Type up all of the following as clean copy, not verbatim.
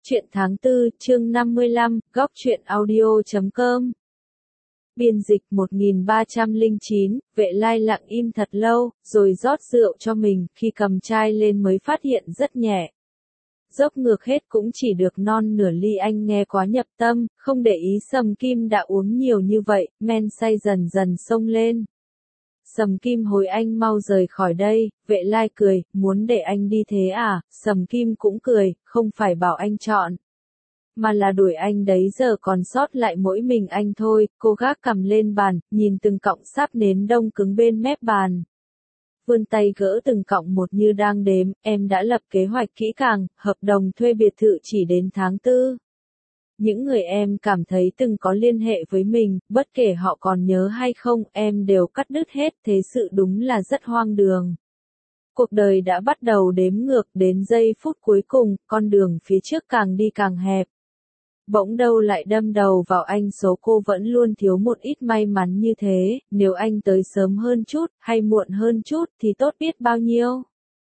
Chuyện tháng 4, chương 55, góc truyện audio.com. Biên dịch 1309, Vệ Lai lặng im thật lâu, rồi rót rượu cho mình, khi cầm chai lên mới phát hiện rất nhẹ. Dốc ngược hết cũng chỉ được non nửa ly. Anh nghe quá nhập tâm, không để ý Sầm Kim đã uống nhiều như vậy, men say dần dần xông lên. Sầm Kim hối anh mau rời khỏi đây. Vệ Lai cười, muốn để anh đi thế à? Sầm Kim cũng cười, không phải bảo anh chọn, mà là đuổi anh đấy, giờ còn sót lại mỗi mình anh thôi. Cô gác cằm lên bàn, nhìn từng cọng sáp nến đông cứng bên mép bàn. Vươn tay gỡ từng cọng một như đang đếm, em đã lập kế hoạch kỹ càng, hợp đồng thuê biệt thự chỉ đến tháng 4. Những người em cảm thấy từng có liên hệ với mình, bất kể họ còn nhớ hay không, em đều cắt đứt hết. Thế sự đúng là rất hoang đường. Cuộc đời đã bắt đầu đếm ngược đến giây phút cuối cùng, con đường phía trước càng đi càng hẹp. Bỗng đâu lại đâm đầu vào anh. Số cô vẫn luôn thiếu một ít may mắn như thế, nếu anh tới sớm hơn chút, hay muộn hơn chút, thì tốt biết bao nhiêu.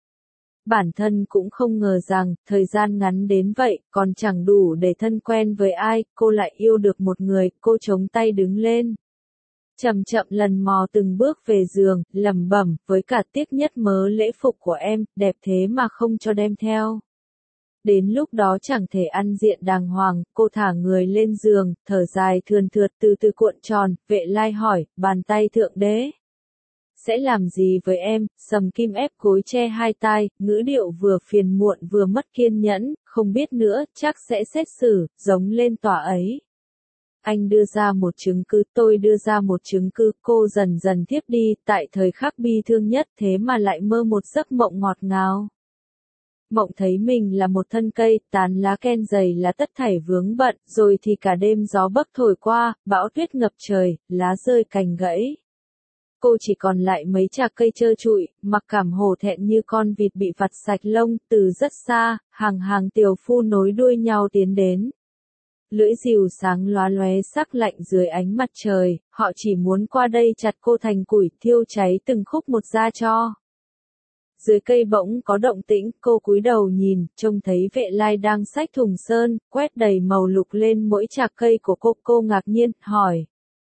Bản thân cũng không ngờ rằng, thời gian ngắn đến vậy, còn chẳng đủ để thân quen với ai, cô lại yêu được một người. Cô chống tay đứng lên, chậm chậm lần mò từng bước về giường, lẩm bẩm, với cả tiếc nhất mớ lễ phục của em, đẹp thế mà không cho đem theo. Đến lúc đó chẳng thể ăn diện đàng hoàng. Cô thả người lên giường, thở dài thườn thượt, từ từ cuộn tròn. Vệ Lai hỏi, bàn tay thượng đế sẽ làm gì với em? Sầm Kim ép gối che hai tai, ngữ điệu vừa phiền muộn vừa mất kiên nhẫn, không biết nữa, chắc sẽ xét xử, giống lên tòa ấy. Anh đưa ra một chứng cứ, tôi đưa ra một chứng cứ. Cô dần dần thiếp đi, tại thời khắc bi thương nhất, thế mà lại mơ một giấc mộng ngọt ngào. Mộng thấy mình là một thân cây, tán lá ken dày là tất thảy vướng bận, rồi thì cả đêm gió bấc thổi qua, bão tuyết ngập trời, lá rơi cành gãy. Cô chỉ còn lại mấy chạc cây trơ trụi, mặc cảm hổ thẹn như con vịt bị vặt sạch lông. Từ rất xa, hàng hàng tiều phu nối đuôi nhau tiến đến. Lưỡi rìu sáng lóa lóe sắc lạnh dưới ánh mặt trời, họ chỉ muốn qua đây chặt cô thành củi, thiêu cháy từng khúc một ra cho. Dưới cây bỗng có động tĩnh, cô cúi đầu nhìn, trông thấy Vệ Lai đang xách thùng sơn, quét đầy màu lục lên mỗi chạc cây của cô. Cô ngạc nhiên, hỏi.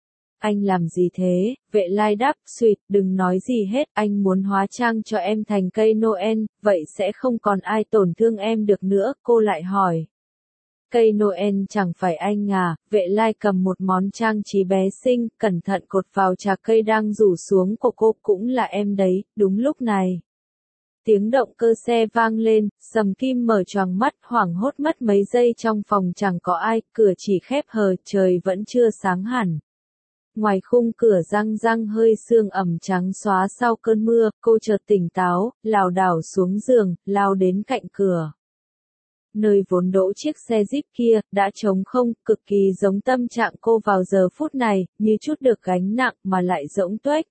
Anh làm gì thế? Vệ Lai đáp, suýt, đừng nói gì hết, anh muốn hóa trang cho em thành cây Noel, vậy sẽ không còn ai tổn thương em được nữa. Cô lại hỏi. Cây Noel chẳng phải anh à? Vệ Lai cầm một món trang trí bé xinh, cẩn thận cột vào chạc cây đang rủ xuống của cô. Cũng là em đấy. Đúng lúc này, tiếng động cơ xe vang lên, Sầm Kim mở choàng mắt, hoảng hốt mất mấy giây. Trong phòng chẳng có ai, cửa chỉ khép hờ, trời vẫn chưa sáng hẳn. Ngoài khung cửa răng răng hơi sương ẩm trắng xóa sau cơn mưa. Cô chợt tỉnh táo, lảo đảo xuống giường, lao đến cạnh cửa. Nơi vốn đỗ chiếc xe Jeep kia, đã trống không, cực kỳ giống tâm trạng cô vào giờ phút này, như chút được gánh nặng mà lại rỗng tuếch.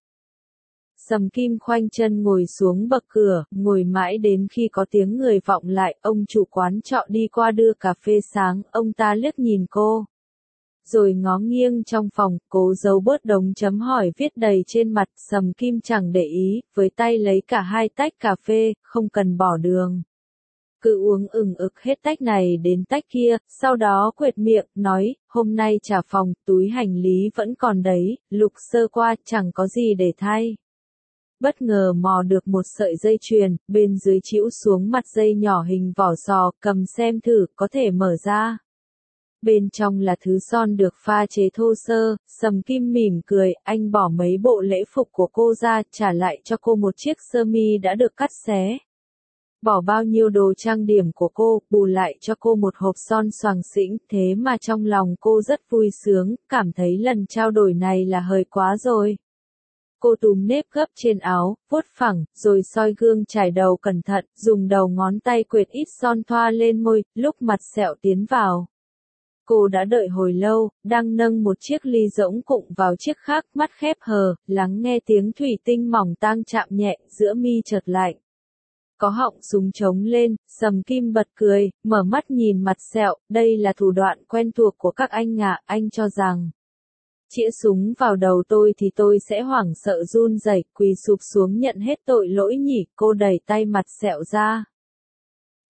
Sầm Kim khoanh chân ngồi xuống bậc cửa, ngồi mãi đến khi có tiếng người vọng lại. Ông chủ quán trọ đi qua đưa cà phê sáng, ông ta liếc nhìn cô, rồi ngó nghiêng trong phòng, cố giấu bớt đống chấm hỏi viết đầy trên mặt. Sầm Kim chẳng để ý, với tay lấy cả hai tách cà phê, không cần bỏ đường. Cứ uống ừng ực hết tách này đến tách kia, sau đó quệt miệng, nói, hôm nay trả phòng, túi hành lý vẫn còn đấy, lục sơ qua, chẳng có gì để thay. Bất ngờ mò được một sợi dây chuyền, bên dưới chĩu xuống mặt dây nhỏ hình vỏ sò, cầm xem thử, có thể mở ra. Bên trong là thứ son được pha chế thô sơ. Sầm Kim mỉm cười, anh bỏ mấy bộ lễ phục của cô ra, trả lại cho cô một chiếc sơ mi đã được cắt xé. Bỏ bao nhiêu đồ trang điểm của cô, bù lại cho cô một hộp son xoàng xĩnh. Thế mà trong lòng cô rất vui sướng, cảm thấy lần trao đổi này là hời quá rồi. Cô túm nếp gấp trên áo, vuốt phẳng, rồi soi gương chải đầu cẩn thận, dùng đầu ngón tay quệt ít son thoa lên môi. Lúc mặt sẹo tiến vào, cô đã đợi hồi lâu, đang nâng một chiếc ly rỗng cụng vào chiếc khác, mắt khép hờ, lắng nghe tiếng thủy tinh mỏng tang chạm nhẹ, giữa mi chợt lạnh. Có họng súng trống lên, Sầm Kim bật cười, mở mắt nhìn mặt sẹo, đây là thủ đoạn quen thuộc của các anh ạ. Anh cho rằng chĩa súng vào đầu tôi thì tôi sẽ hoảng sợ run rẩy, quỳ sụp xuống nhận hết tội lỗi nhỉ? Cô đẩy tay mặt sẹo ra.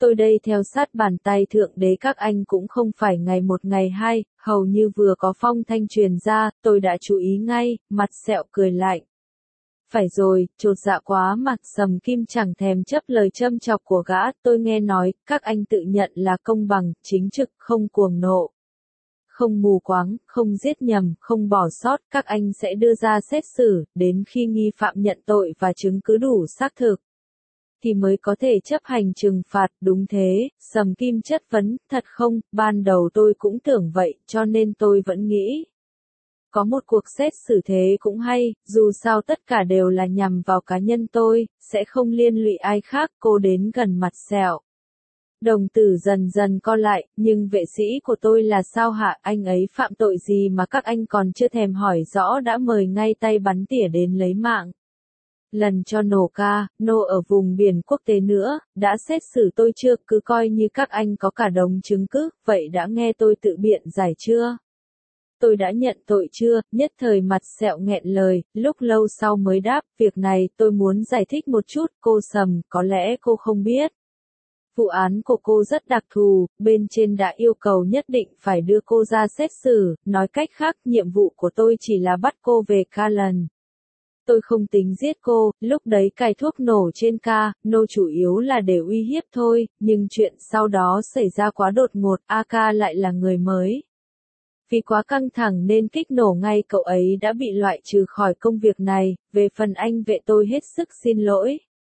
Tôi đây theo sát bàn tay thượng đế các anh cũng không phải ngày một ngày hai, hầu như vừa có phong thanh truyền ra, tôi đã chú ý ngay, mặt sẹo cười lạnh. Phải rồi, chột dạ quá mặt Sầm Kim chẳng thèm chấp lời châm chọc của gã, tôi nghe nói, các anh tự nhận là công bằng, chính trực, không cuồng nộ. Không mù quáng, không giết nhầm, không bỏ sót, các anh sẽ đưa ra xét xử, đến khi nghi phạm nhận tội và chứng cứ đủ xác thực thì mới có thể chấp hành trừng phạt, đúng thế, Sầm Kim chất vấn, thật không, ban đầu tôi cũng tưởng vậy, cho nên tôi vẫn nghĩ. Có một cuộc xét xử thế cũng hay, dù sao tất cả đều là nhằm vào cá nhân tôi, sẽ không liên lụy ai khác, cô đến gần mặt sẹo. Đồng tử dần dần co lại, nhưng vệ sĩ của tôi là sao hả, anh ấy phạm tội gì mà các anh còn chưa thèm hỏi rõ đã mời ngay tay bắn tỉa đến lấy mạng. Lần cho nổ ca, nô ở vùng biển quốc tế nữa, đã xét xử tôi chưa, cứ coi như các anh có cả đống chứng cứ, vậy đã nghe tôi tự biện giải chưa? Tôi đã nhận tội chưa, nhất thời mặt sẹo nghẹn lời, lúc lâu sau mới đáp, việc này tôi muốn giải thích một chút, cô Sầm, có lẽ cô không biết. Vụ án của cô rất đặc thù, bên trên đã yêu cầu nhất định phải đưa cô ra xét xử, nói cách khác, nhiệm vụ của tôi chỉ là bắt cô về Caland. Tôi không tính giết cô, lúc đấy cài thuốc nổ trên nô chủ yếu là để uy hiếp thôi, nhưng chuyện sau đó xảy ra quá đột ngột, AK lại là người mới. Vì quá căng thẳng nên kích nổ ngay cậu ấy đã bị loại trừ khỏi công việc này, về phần anh vệ tôi hết sức xin lỗi.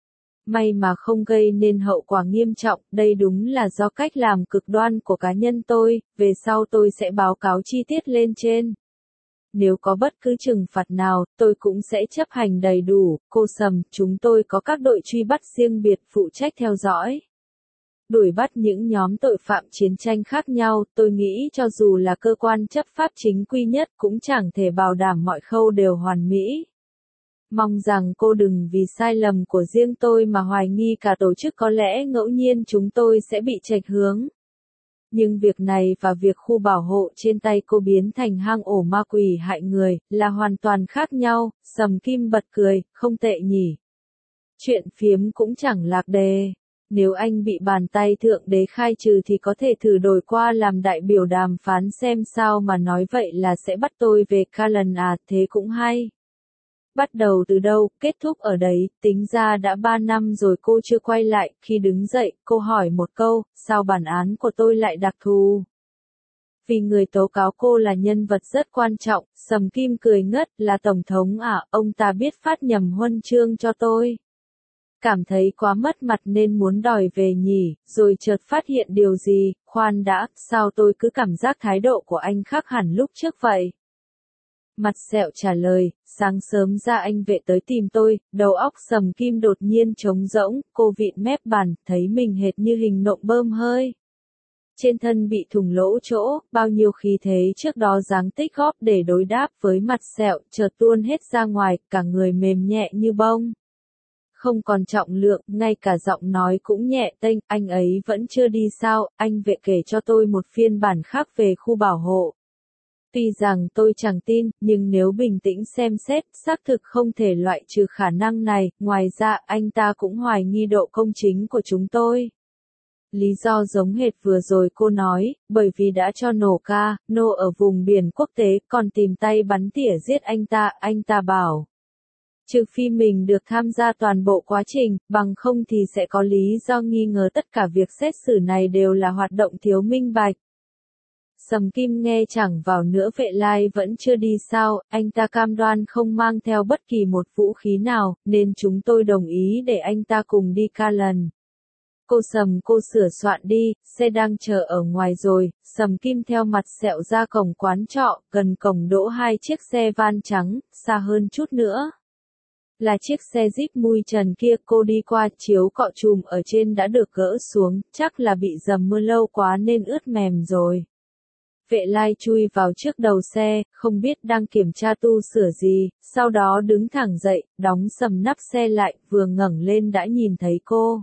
May mà không gây nên hậu quả nghiêm trọng, đây đúng là do cách làm cực đoan của cá nhân tôi, về sau tôi sẽ báo cáo chi tiết lên trên. Nếu có bất cứ trừng phạt nào, tôi cũng sẽ chấp hành đầy đủ, cô Sầm, chúng tôi có các đội truy bắt riêng biệt phụ trách theo dõi. Đuổi bắt những nhóm tội phạm chiến tranh khác nhau, tôi nghĩ cho dù là cơ quan chấp pháp chính quy nhất cũng chẳng thể bảo đảm mọi khâu đều hoàn mỹ. Mong rằng cô đừng vì sai lầm của riêng tôi mà hoài nghi cả tổ chức, có lẽ ngẫu nhiên chúng tôi sẽ bị chệch hướng. Nhưng việc này và việc khu bảo hộ trên tay cô biến thành hang ổ ma quỷ hại người, là hoàn toàn khác nhau, Sầm Kim bật cười, không tệ nhỉ. Chuyện phiếm cũng chẳng lạc đề. Nếu anh bị bàn tay thượng đế khai trừ thì có thể thử đổi qua làm đại biểu đàm phán xem sao, mà nói vậy là sẽ bắt tôi về Caland à, thế cũng hay. Bắt đầu từ đâu, kết thúc ở đấy, tính ra đã 3 năm rồi cô chưa quay lại, khi đứng dậy, cô hỏi một câu, sao bản án của tôi lại đặc thù? Vì người tố cáo cô là nhân vật rất quan trọng, Sầm Kim cười ngất, là tổng thống à, ông ta biết phát nhầm huân chương cho tôi. Cảm thấy quá mất mặt nên muốn đòi về nhỉ, rồi chợt phát hiện điều gì, khoan đã, sao tôi cứ cảm giác thái độ của anh khác hẳn lúc trước vậy? Mặt sẹo trả lời, sáng sớm ra anh vệ tới tìm tôi, đầu óc Sầm Kim đột nhiên trống rỗng, cô vịn mép bàn, thấy mình hệt như hình nộm bơm hơi. Trên thân bị thủng lỗ chỗ, bao nhiêu khí thế trước đó giáng tích góp để đối đáp với mặt sẹo, chợt tuôn hết ra ngoài, cả người mềm nhẹ như bông. Không còn trọng lượng, ngay cả giọng nói cũng nhẹ tênh, anh ấy vẫn chưa đi sao, anh vệ kể cho tôi một phiên bản khác về khu bảo hộ. Tuy rằng tôi chẳng tin, nhưng nếu bình tĩnh xem xét, xác thực không thể loại trừ khả năng này, ngoài ra anh ta cũng hoài nghi độ công chính của chúng tôi. Lý do giống hệt vừa rồi cô nói, bởi vì đã cho nổ nô ở vùng biển quốc tế, còn tìm tay bắn tỉa giết anh ta bảo. Trừ phi mình được tham gia toàn bộ quá trình, bằng không thì sẽ có lý do nghi ngờ tất cả việc xét xử này đều là hoạt động thiếu minh bạch. Sầm Kim nghe chẳng vào nữa, vệ lai vẫn chưa đi sao, anh ta cam đoan không mang theo bất kỳ một vũ khí nào, nên chúng tôi đồng ý để anh ta cùng đi Caland. Cô Sầm, cô sửa soạn đi, xe đang chờ ở ngoài rồi, Sầm Kim theo mặt sẹo ra cổng quán trọ, gần cổng đỗ 2 chiếc xe van trắng, xa hơn chút nữa là chiếc xe Jeep mui trần kia, cô đi qua, chiếu cọ chùm ở trên đã được gỡ xuống, chắc là bị dầm mưa lâu quá nên ướt mềm rồi. Vệ lai chui vào trước đầu xe, không biết đang kiểm tra tu sửa gì, sau đó đứng thẳng dậy, đóng sầm nắp xe lại, vừa ngẩng lên đã nhìn thấy cô.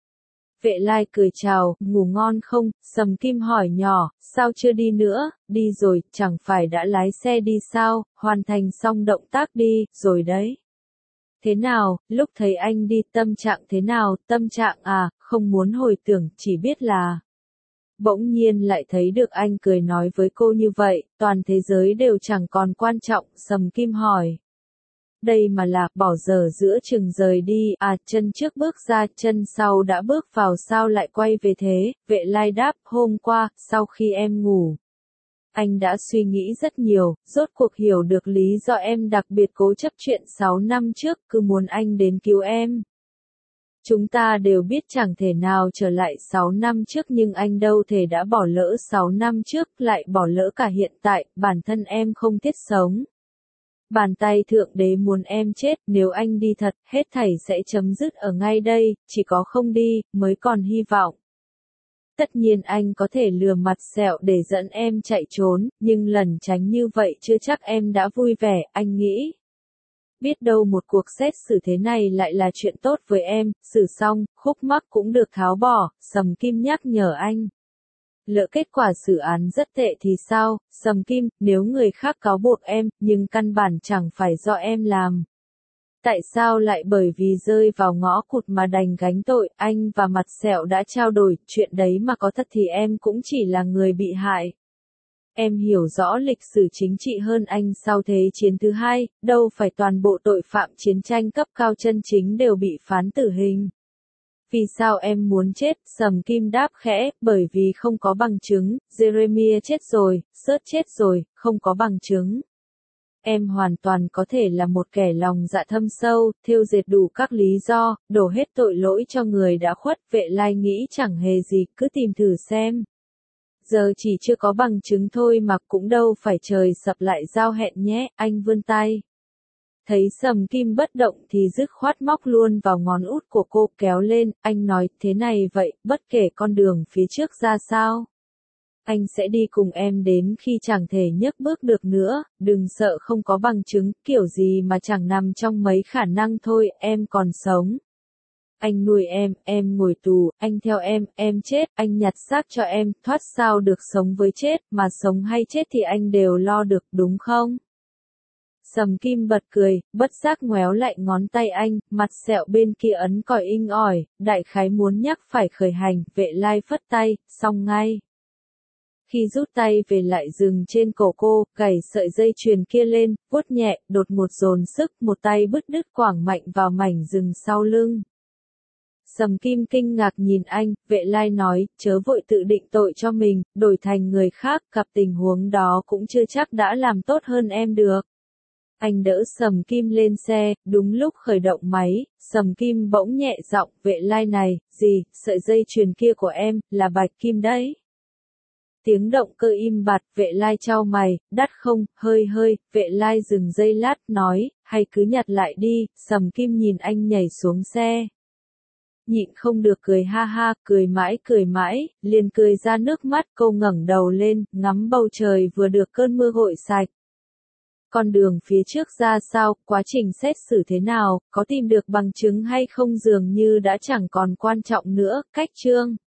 Vệ lai cười chào, ngủ ngon không? Sầm Kim hỏi nhỏ, sao chưa đi nữa, đi rồi, chẳng phải đã lái xe đi sao, hoàn thành xong động tác đi, rồi đấy. Thế nào, lúc thấy anh đi tâm trạng thế nào, tâm trạng à, không muốn hồi tưởng, chỉ biết là. Bỗng nhiên lại thấy được anh cười nói với cô như vậy, toàn thế giới đều chẳng còn quan trọng, Sầm Kim hỏi. Đây mà là, bỏ dở giữa chừng rời đi, à, chân trước bước ra, chân sau đã bước vào sao lại quay về thế, Vệ Lai đáp, hôm qua, sau khi em ngủ. Anh đã suy nghĩ rất nhiều, rốt cuộc hiểu được lý do em đặc biệt cố chấp chuyện 6 năm trước, cứ muốn anh đến cứu em. Chúng ta đều biết chẳng thể nào trở lại 6 năm trước nhưng anh đâu thể đã bỏ lỡ 6 năm trước, lại bỏ lỡ cả hiện tại, bản thân em không thiết sống. Bàn tay Thượng Đế muốn em chết, nếu anh đi thật, hết thảy sẽ chấm dứt ở ngay đây, chỉ có không đi, mới còn hy vọng. Tất nhiên anh có thể lừa mặt sẹo để dẫn em chạy trốn, nhưng lần tránh như vậy chưa chắc em đã vui vẻ, anh nghĩ. Biết đâu một cuộc xét xử thế này lại là chuyện tốt với em, xử xong, khúc mắc cũng được tháo bỏ, Sầm Kim nhắc nhở anh. Lỡ kết quả xử án rất tệ thì sao, Sầm Kim, nếu người khác cáo buộc em, nhưng căn bản chẳng phải do em làm. Tại sao lại bởi vì rơi vào ngõ cụt mà đành gánh tội, anh và mặt sẹo đã trao đổi, chuyện đấy mà có thật thì em cũng chỉ là người bị hại. Em hiểu rõ lịch sử chính trị hơn anh sau Thế chiến thứ hai, đâu phải toàn bộ tội phạm chiến tranh cấp cao chân chính đều bị phán tử hình. Vì sao em muốn chết? Sầm Kim đáp khẽ, bởi vì không có bằng chứng, Jeremiah chết rồi, Sớt chết rồi, không có bằng chứng. Em hoàn toàn có thể là một kẻ lòng dạ thâm sâu, thêu dệt đủ các lý do, đổ hết tội lỗi cho người đã khuất, Vệ Lai nghĩ chẳng hề gì, cứ tìm thử xem. Giờ chỉ chưa có bằng chứng thôi mà cũng đâu phải trời sập lại giao hẹn nhé, anh vươn tay. Thấy Sầm Kim bất động thì dứt khoát móc luôn vào ngón út của cô kéo lên, anh nói thế này vậy, bất kể con đường phía trước ra sao. Anh sẽ đi cùng em đến khi chẳng thể nhấc bước được nữa, đừng sợ không có bằng chứng, kiểu gì mà chẳng nằm trong mấy khả năng thôi, em còn sống. Anh nuôi em ngồi tù, anh theo em chết, anh nhặt xác cho em, thoát sao được sống với chết, mà sống hay chết thì anh đều lo được, đúng không? Sầm Kim bật cười, bất giác ngoéo lại ngón tay anh, mặt sẹo bên kia ấn còi inh ỏi, đại khái muốn nhắc phải khởi hành, Vệ Lai phất tay, xong ngay. Khi rút tay về lại dừng trên cổ cô, gảy sợi dây chuyền kia lên, vuốt nhẹ, đột ngột dồn sức, một tay bứt đứt quảng mạnh vào mảnh rừng sau lưng. Sầm Kim kinh ngạc nhìn anh, Vệ Lai nói, chớ vội tự định tội cho mình, đổi thành người khác, gặp tình huống đó cũng chưa chắc đã làm tốt hơn em được. Anh đỡ Sầm Kim lên xe, đúng lúc khởi động máy, Sầm Kim bỗng nhẹ giọng, Vệ Lai này, gì, sợi dây chuyền kia của em, là bạch kim đấy. Tiếng động cơ im bặt, Vệ Lai chau mày, đắt không, hơi, Vệ Lai dừng giây lát, nói, hay cứ nhặt lại đi, Sầm Kim nhìn anh nhảy xuống xe. Nhịn không được cười ha ha, cười mãi, liền cười ra nước mắt, cô ngẩng đầu lên, ngắm bầu trời vừa được cơn mưa gội sạch. Con đường phía trước ra sao, quá trình xét xử thế nào, có tìm được bằng chứng hay không dường như đã chẳng còn quan trọng nữa, cách chương.